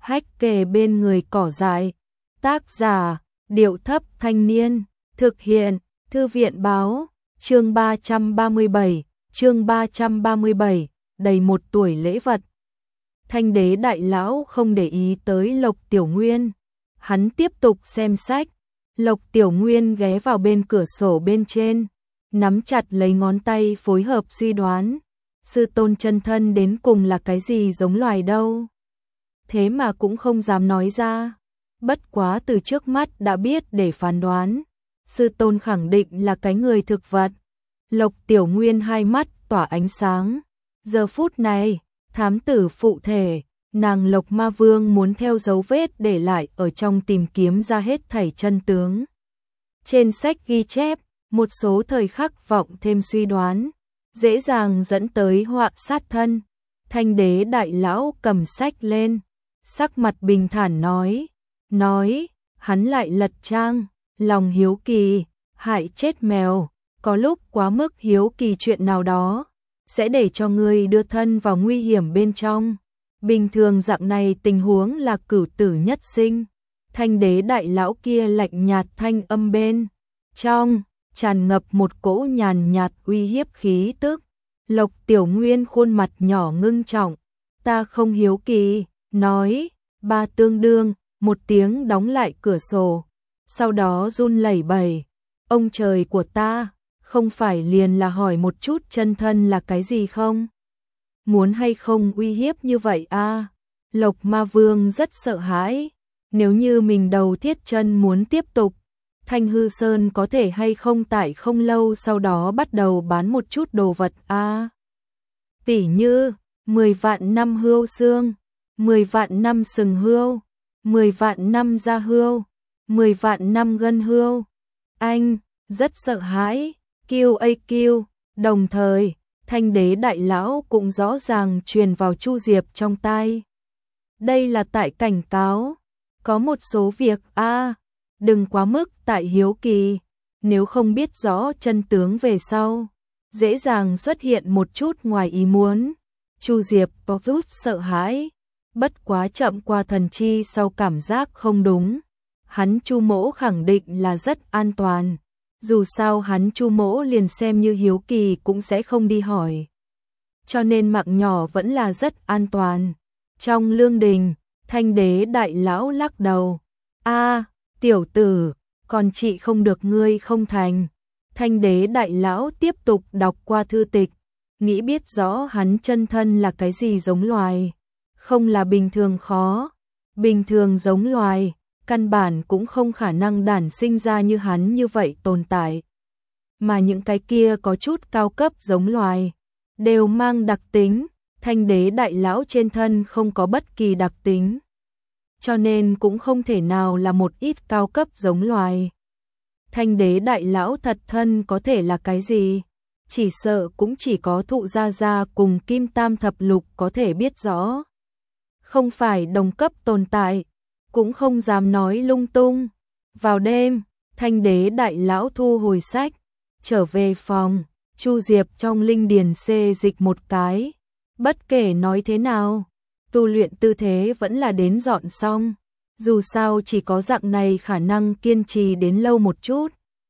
hách kề bên người cỏ dại. Tác giả, Điệu Thấp Thanh Niên, thực hiện, Thư viện Báo, chương 337, đầy 1 tuổi lễ vật. Thanh đế đại lão không để ý tới Lộc Tiểu Nguyên, hắn tiếp tục xem sách. Lộc Tiểu Nguyên ghé vào bên cửa sổ bên trên, nắm chặt lấy ngón tay phối hợp suy đoán, sư tôn chân thân đến cùng là cái gì giống loài đâu. Thế mà cũng không dám nói ra, bất quá từ trước mắt đã biết để phán đoán, sư tôn khẳng định là cái người thực vật. Lộc Tiểu Nguyên hai mắt tỏa ánh sáng, giờ phút này, thám tử phụ thể, nàng Lộc Ma Vương muốn theo dấu vết để lại ở trong tìm kiếm ra hết thảy chân tướng. Trên sách ghi chép, một số thời khắc vọng thêm suy đoán, dễ dàng dẫn tới họa sát thân. Thanh đế đại lão cầm sách lên, sắc mặt bình thản nói, hắn lại lật trang, lòng hiếu kỳ, hại chết mèo, có lúc quá mức hiếu kỳ chuyện nào đó, sẽ để cho ngươi đưa thân vào nguy hiểm bên trong. Bình thường dạng này tình huống là cửu tử nhất sinh. Thanh đế đại lão kia lạnh nhạt thanh âm bên trong, tràn ngập một cỗ nhàn nhạt uy hiếp khí tức. Lộc Tiểu Nguyên khuôn mặt nhỏ ngưng trọng, ta không hiếu kỳ, nói, ba tương đương, một tiếng đóng lại cửa sổ, sau đó run lẩy bẩy, ông trời của ta, không phải liền là hỏi một chút chân thân là cái gì không? Muốn hay không uy hiếp như vậy a? Lộc Ma Vương rất sợ hãi, nếu như mình đầu thiết chân muốn tiếp tục, Thanh Hư Sơn có thể hay không tại không lâu sau đó bắt đầu bán một chút đồ vật a? Tỉ như 10 vạn năm hươu xương, 10 vạn năm sừng hươu, 10 vạn năm da hươu, 10 vạn năm gân hươu. Anh rất sợ hãi, QAQ, đồng thời Thanh đế đại lão cũng rõ ràng truyền vào Chu Diệp trong tai. Đây là tại cảnh cáo, có một số việc đừng quá mức tại hiếu kỳ, nếu không biết rõ chân tướng về sau, dễ dàng xuất hiện một chút ngoài ý muốn. Chu Diệp có chút sợ hãi, bất quá chậm qua thần chi sau cảm giác không đúng. Hắn Chu mỗ khẳng định là rất an toàn. Dù sao hắn Chu mỗ liền xem như hiếu kỳ cũng sẽ không đi hỏi. Cho nên mạng nhỏ vẫn là rất an toàn. Trong lương đình, Thanh đế đại lão lắc đầu. Tiểu tử, còn trị không được ngươi không thành. Thanh đế đại lão tiếp tục đọc qua thư tịch, nghĩ biết rõ hắn chân thân là cái gì giống loài. Không là bình thường khó, bình thường giống loài, căn bản cũng không khả năng đản sinh ra như hắn như vậy tồn tại. Mà những cái kia có chút cao cấp giống loài, đều mang đặc tính, Thanh đế đại lão trên thân không có bất kỳ đặc tính. Cho nên cũng không thể nào là một ít cao cấp giống loài. Thanh đế đại lão thật thân có thể là cái gì? Chỉ sợ cũng chỉ có Thụ Gia Gia cùng Kim Tam Thập Lục có thể biết rõ. Không phải đồng cấp tồn tại, cũng không dám nói lung tung. Vào đêm, Thanh đế đại lão thu hồi sách, trở về phòng, Chu Diệp trong linh điền xê dịch một cái. Bất kể nói thế nào, tu luyện tư thế vẫn là đến dọn xong. Dù sao chỉ có dạng này khả năng kiên trì đến lâu một chút.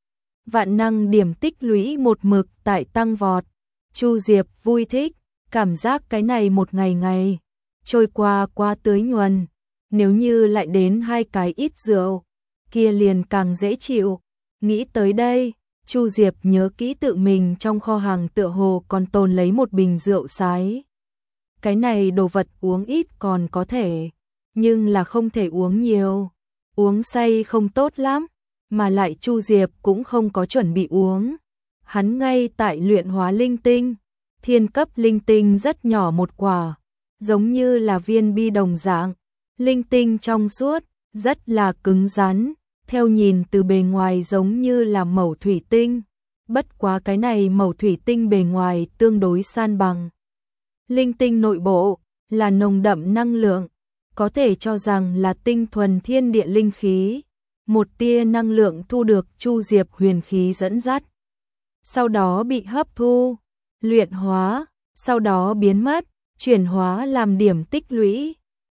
Vạn năng điểm tích lũy một mực tại tăng vọt. Chu Diệp vui thích, cảm giác cái này một ngày ngày trôi qua quá tưới nhuần. Nếu như lại đến 2 cái ít rượu, kia liền càng dễ chịu. Nghĩ tới đây, Chu Diệp nhớ kỹ tự mình trong kho hàng tựa hồ còn tồn lấy một bình rượu sái. Cái này đồ vật uống ít còn có thể, nhưng là không thể uống nhiều. Uống say không tốt lắm, mà lại Chu Diệp cũng không có chuẩn bị uống. Hắn ngay tại luyện hóa linh tinh, thiên cấp linh tinh rất nhỏ một quả, giống như là viên bi đồng dạng. Linh tinh trong suốt, rất là cứng rắn, theo nhìn từ bề ngoài giống như là mẩu thủy tinh. Bất quá cái này mẩu thủy tinh bề ngoài tương đối san bằng. Linh tinh nội bộ là nồng đậm năng lượng, có thể cho rằng là tinh thuần thiên địa linh khí. Một tia năng lượng thu được Chu Diệp huyền khí dẫn dắt, sau đó bị hấp thu, luyện hóa, sau đó biến mất, chuyển hóa làm điểm tích lũy.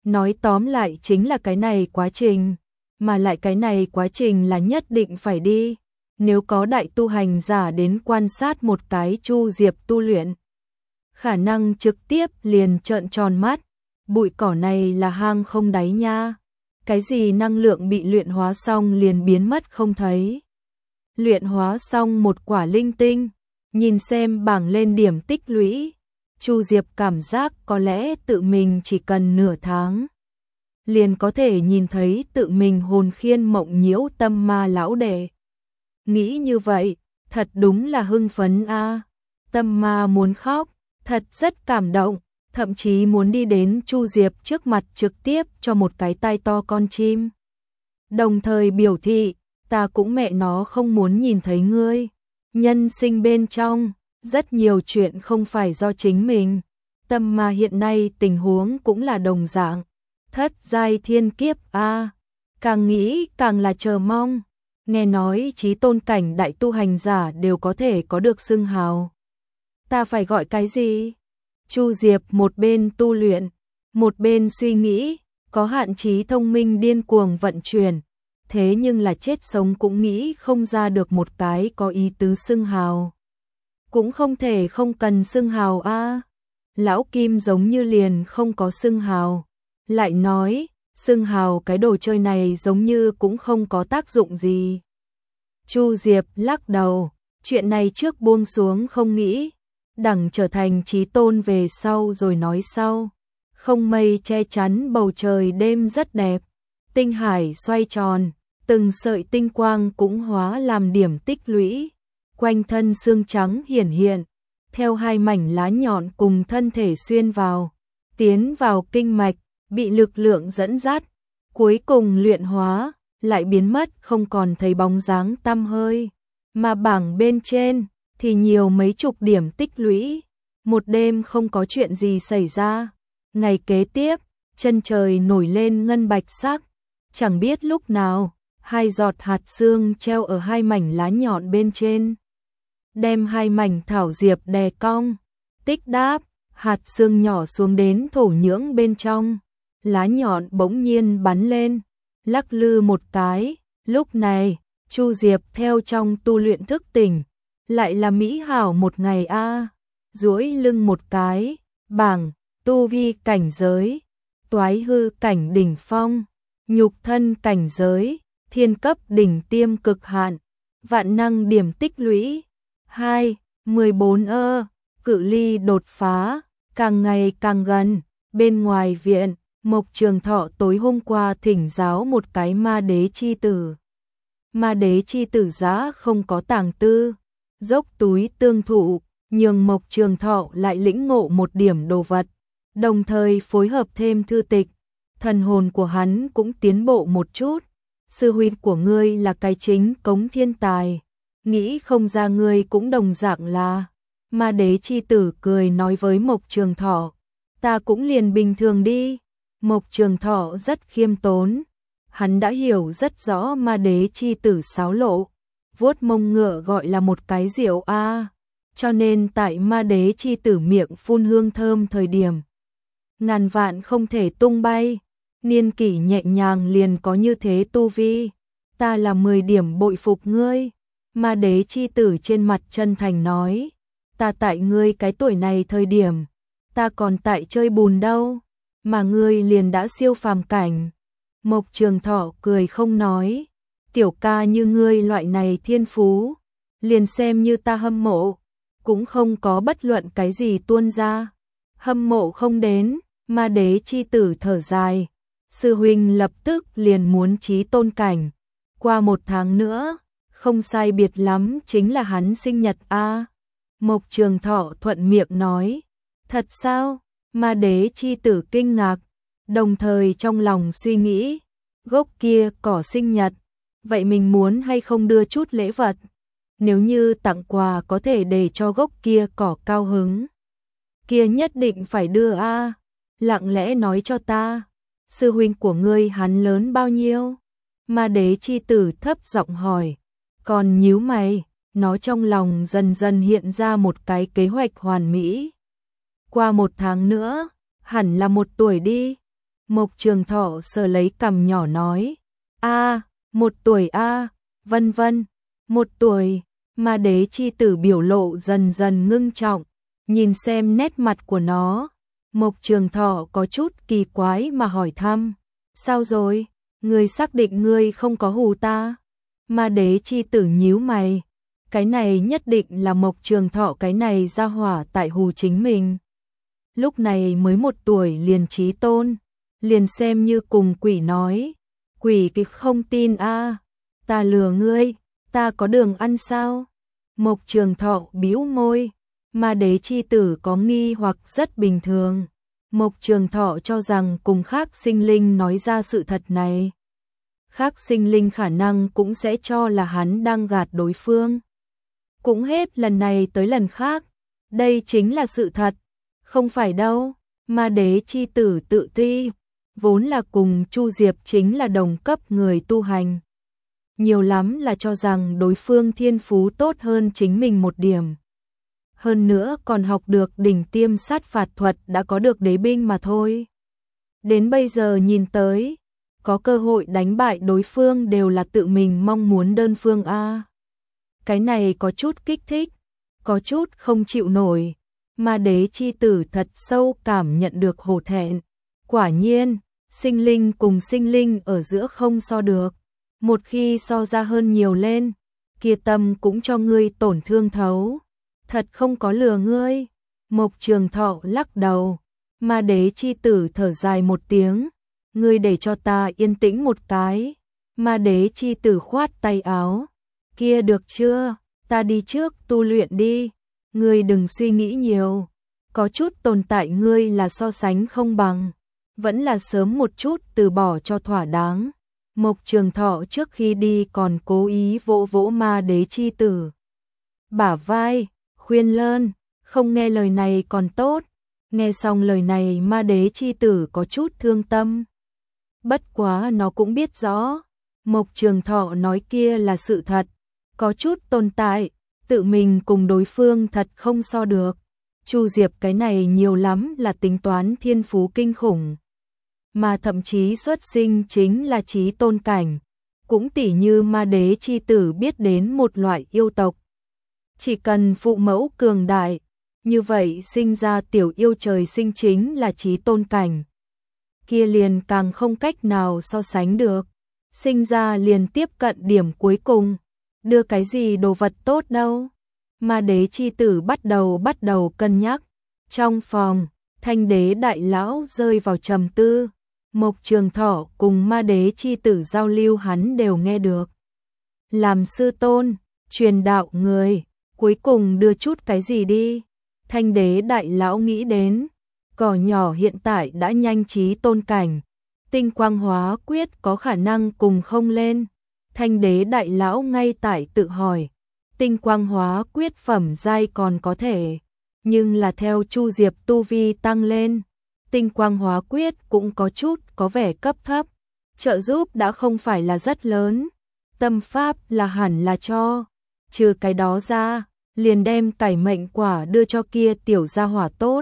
Nói tóm lại chính là cái này quá trình, mà lại cái này quá trình là nhất định phải đi. Nếu có đại tu hành giả đến quan sát một cái Chu Diệp tu luyện, khả năng trực tiếp liền trợn tròn mắt, bụi cỏ này là hang không đáy nha. Cái gì năng lượng bị luyện hóa xong liền biến mất không thấy. Luyện hóa xong một quả linh tinh, nhìn xem bảng lên điểm tích lũy, Chu Diệp cảm giác có lẽ tự mình chỉ cần nửa tháng liền có thể nhìn thấy tự mình hồn khiên mộng nhiễu tâm ma lão đệ. Nghĩ như vậy, thật đúng là hưng phấn a. Tâm ma muốn khóc, thật rất cảm động, thậm chí muốn đi đến Chu Diệp trước mặt trực tiếp cho một cái tai to con chim. Đồng thời biểu thị, ta cũng mẹ nó không muốn nhìn thấy ngươi. Nhân sinh bên trong, rất nhiều chuyện không phải do chính mình. Tâm ma hiện nay tình huống cũng là đồng dạng. Thất giai thiên kiếp a, càng nghĩ càng là chờ mong. Nghe nói chí tôn cảnh đại tu hành giả đều có thể có được xưng hào. Ta phải gọi cái gì? Chu Diệp một bên tu luyện, một bên suy nghĩ, có hạn trí thông minh điên cuồng vận chuyển, thế nhưng là chết sống cũng nghĩ không ra được một cái có ý tứ xưng hào. Cũng không thể không cần xưng hào a. Lão Kim giống như liền không có xưng hào, lại nói, xưng hào cái đồ chơi này giống như cũng không có tác dụng gì. Chu Diệp lắc đầu, chuyện này trước buông xuống không nghĩ, đẳng trở thành chí tôn về sau rồi nói sau. Không mây che chắn bầu trời đêm rất đẹp, tinh hải xoay tròn, từng sợi tinh quang cũng hóa làm điểm tích lũy, quanh thân xương trắng hiển hiện, theo hai mảnh lá nhọn cùng thân thể xuyên vào, tiến vào kinh mạch, bị lực lượng dẫn dắt, cuối cùng luyện hóa, lại biến mất không còn thấy bóng dáng tăm hơi, mà bảng bên trên thì nhiều mấy chục điểm tích lũy. Một đêm không có chuyện gì xảy ra, ngày kế tiếp, chân trời nổi lên ngân bạch sắc, chẳng biết lúc nào, hai giọt hạt sương treo ở hai mảnh lá nhọn bên trên, đem hai mảnh thảo diệp đè cong, tích đáp, hạt sương nhỏ xuống đến thổ nhưỡng bên trong, lá nhọn bỗng nhiên bắn lên, lắc lư một cái, lúc này, Chu Diệp theo trong tu luyện thức tỉnh, lại là mỹ hảo một ngày a. Duỗi lưng một cái, bảng, tu vi cảnh giới, toái hư cảnh đỉnh phong, nhục thân cảnh giới, thiên cấp đỉnh tiêm cực hạn, vạn năng điểm tích lũy, 14 cự ly đột phá, càng ngày càng gần, bên ngoài viện, Mộc Trường Thọ tối hôm qua thỉnh giáo một cái ma đế chi tử. Ma đế chi tử giá không có tàng tư, dốc túi tương thụ, nhường Mộc Trường Thọ lại lĩnh ngộ một điểm đồ vật, đồng thời phối hợp thêm thư tịch, thần hồn của hắn cũng tiến bộ một chút. Sư huynh của ngươi là cái chính cống thiên tài, nghĩ không ra ngươi cũng đồng dạng là. Ma đế chi tử cười nói với Mộc Trường Thọ, ta cũng liền bình thường đi. Mộc Trường Thọ rất khiêm tốn, hắn đã hiểu rất rõ ma đế chi tử xáo lộ, vuốt mông ngựa gọi là một cái rượu a. Cho nên tại ma đế chi tử miệng phun hương thơm thời điểm, ngàn vạn không thể tung bay, niên kỷ nhẹ nhàng liền có như thế tu vi, ta là 10 điểm bội phục ngươi. Ma đế chi tử trên mặt chân thành nói, ta tại ngươi cái tuổi này thời điểm, ta còn tại chơi bùn đâu, mà ngươi liền đã siêu phàm cảnh. Mộc Trường Thọ cười không nói, tiểu ca như ngươi loại này thiên phú, liền xem như ta hâm mộ, cũng không có bất luận cái gì tuôn ra. Hâm mộ không đến, ma đế chi tử thở dài, sư huynh lập tức liền muốn chí tôn cảnh, qua 1 tháng nữa, không sai biệt lắm chính là hắn sinh nhật a. Mộc Trường Thọ thuận miệng nói, thật sao? Ma đế chi tử kinh ngạc, đồng thời trong lòng suy nghĩ, gốc kia cỏ sinh nhật, vậy mình muốn hay không đưa chút lễ vật? Nếu như tặng quà có thể để cho gốc kia cỏ cao hứng, kia nhất định phải đưa a. Lặng lẽ nói cho ta, sư huynh của ngươi hắn lớn bao nhiêu? Ma đế chi tử thấp giọng hỏi, còn nhíu mày, nó trong lòng dần dần hiện ra một cái kế hoạch hoàn mỹ. Qua 1 tháng nữa, hẳn là 1 tuổi đi. Mộc Trường Thọ sờ lấy cằm nhỏ nói, a, 1 tuổi a, vân vân, 1 tuổi, Ma Đế chi tử biểu lộ dần dần ngưng trọng, nhìn xem nét mặt của nó. Mộc Trường Thọ có chút kỳ quái mà hỏi thăm, sao rồi, ngươi xác định ngươi không có hù ta? Ma Đế chi tử nhíu mày, cái này nhất định là Mộc Trường Thọ cái này ra hỏa tại hù chính mình. Lúc này mới 1 tuổi liền chí tôn, liền xem như cùng quỷ nói, quỷ kịch không tin a, ta lừa ngươi, ta có đường ăn sao? Mộc Trường Thọ bĩu môi, Ma Đế chi tử có nghi hoặc rất bình thường. Mộc Trường Thọ cho rằng cùng khác sinh linh nói ra sự thật này, khác sinh linh khả năng cũng sẽ cho là hắn đang gạt đối phương. Cũng hết lần này tới lần khác, đây chính là sự thật, không phải đâu. Ma Đế chi tử tự ti, vốn là cùng Chu Diệp chính là đồng cấp người tu hành. Nhiều lắm là cho rằng đối phương thiên phú tốt hơn chính mình 1 điểm. Hơn nữa còn học được đỉnh tiêm sát phạt thuật, đã có được đế binh mà thôi. Đến bây giờ nhìn tới, có cơ hội đánh bại đối phương đều là tự mình mong muốn đơn phương a. Cái này có chút kích thích, có chút không chịu nổi. Ma Đế chi tử thật sâu cảm nhận được hổ thẹn. Quả nhiên, sinh linh cùng sinh linh ở giữa không so được. Một khi so ra hơn nhiều lên, kia tâm cũng cho ngươi tổn thương thấu. Thật không có lừa ngươi. Mộc Trường Thọ lắc đầu. Ma Đế chi tử thở dài 1 tiếng. Ngươi để cho ta yên tĩnh một cái. Ma Đế chi tử khoát tay áo. Kia được chưa, ta đi trước tu luyện đi. Ngươi đừng suy nghĩ nhiều. Có chút tồn tại ngươi là so sánh không bằng. Vẫn là sớm một chút từ bỏ cho thỏa đáng. Mộc Trường Thọ trước khi đi còn cố ý vỗ vỗ Ma Đế chi tử bả vai, khuyên lơn, không nghe lời này còn tốt. Nghe xong lời này Ma Đế chi tử có chút thương tâm. Bất quá nó cũng biết rõ, Mộc Trường Thọ nói kia là sự thật, có chút tồn tại, tự mình cùng đối phương thật không so được. Chu Diệp cái này nhiều lắm là tính toán thiên phú kinh khủng, mà thậm chí xuất sinh chính là chí tôn cảnh, cũng tỉ như Ma Đế chi tử biết đến một loại yêu tộc. Chỉ cần phụ mẫu cường đại, như vậy sinh ra tiểu yêu trời sinh chính là chí tôn cảnh. Kia liền càng không cách nào so sánh được, sinh ra liền tiếp cận điểm cuối cùng, đưa cái gì đồ vật tốt đâu. Ma Đế chi tử bắt đầu cân nhắc. Trong phòng, Thanh Đế đại lão rơi vào trầm tư. Mộc Trường Thọ cùng Ma Đế chi tử giao lưu hắn đều nghe được. Làm sư tôn, truyền đạo người, cuối cùng đưa chút cái gì đi. Thanh Đế đại lão nghĩ đến, cỏ nhỏ hiện tại đã nhanh chí tôn cảnh, tinh quang hóa quyết có khả năng cùng không lên. Thanh Đế đại lão ngay tại tự hỏi, tinh quang hóa quyết phẩm giai còn có thể, nhưng là theo Chu Diệp tu vi tăng lên, tinh quang hóa quyết cũng có chút có vẻ cấp thấp, trợ giúp đã không phải là rất lớn. Tâm pháp là hẳn là cho, trừ cái đó ra, liền đem cải mệnh quả đưa cho kia tiểu gia hỏa tốt,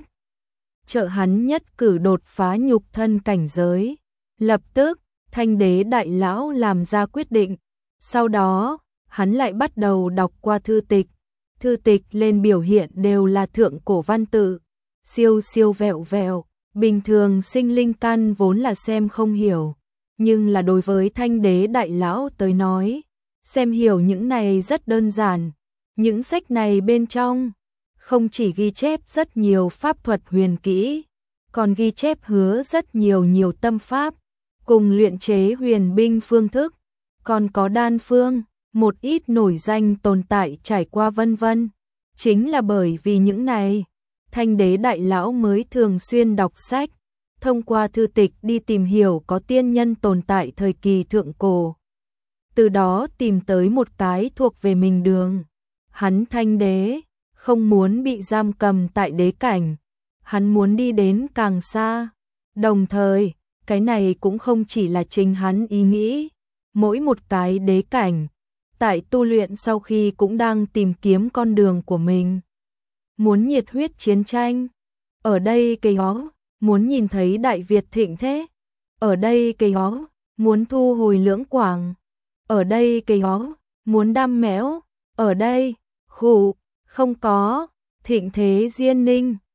trợ hắn nhất cử đột phá nhục thân cảnh giới. Lập tức, Thanh Đế đại lão làm ra quyết định. Sau đó, hắn lại bắt đầu đọc qua thư tịch. Thư tịch lên biểu hiện đều là thượng cổ văn tự, siêu siêu vẹo vẹo, bình thường sinh linh căn vốn là xem không hiểu, nhưng là đối với Thanh Đế đại lão tới nói, xem hiểu những này rất đơn giản. Những sách này bên trong không chỉ ghi chép rất nhiều pháp thuật huyền kỹ, còn ghi chép hứa rất nhiều tâm pháp, cùng luyện chế huyền binh phương thức, còn có đan phương, một ít nổi danh tồn tại trải qua vân vân. Chính là bởi vì những này, Thanh Đế đại lão mới thường xuyên đọc sách, thông qua thư tịch đi tìm hiểu có tiên nhân tồn tại thời kỳ thượng cổ. Từ đó tìm tới một cái thuộc về mình đường. Hắn Thanh Đế không muốn bị giam cầm tại đế cảnh, hắn muốn đi đến càng xa. Đồng thời, cái này cũng không chỉ là chính hắn ý nghĩ, mỗi một cái đế cảnh tại tu luyện sau khi cũng đang tìm kiếm con đường của mình. Muốn nhiệt huyết chiến tranh, ở đây cái đó, muốn nhìn thấy Đại Việt thịnh thế, ở đây cây ó, muốn thu hồi Lưỡng Quảng, ở đây cây ó, muốn đăm mẽo, ở đây, khụ, không có, Thịnh Thế Diên Ninh.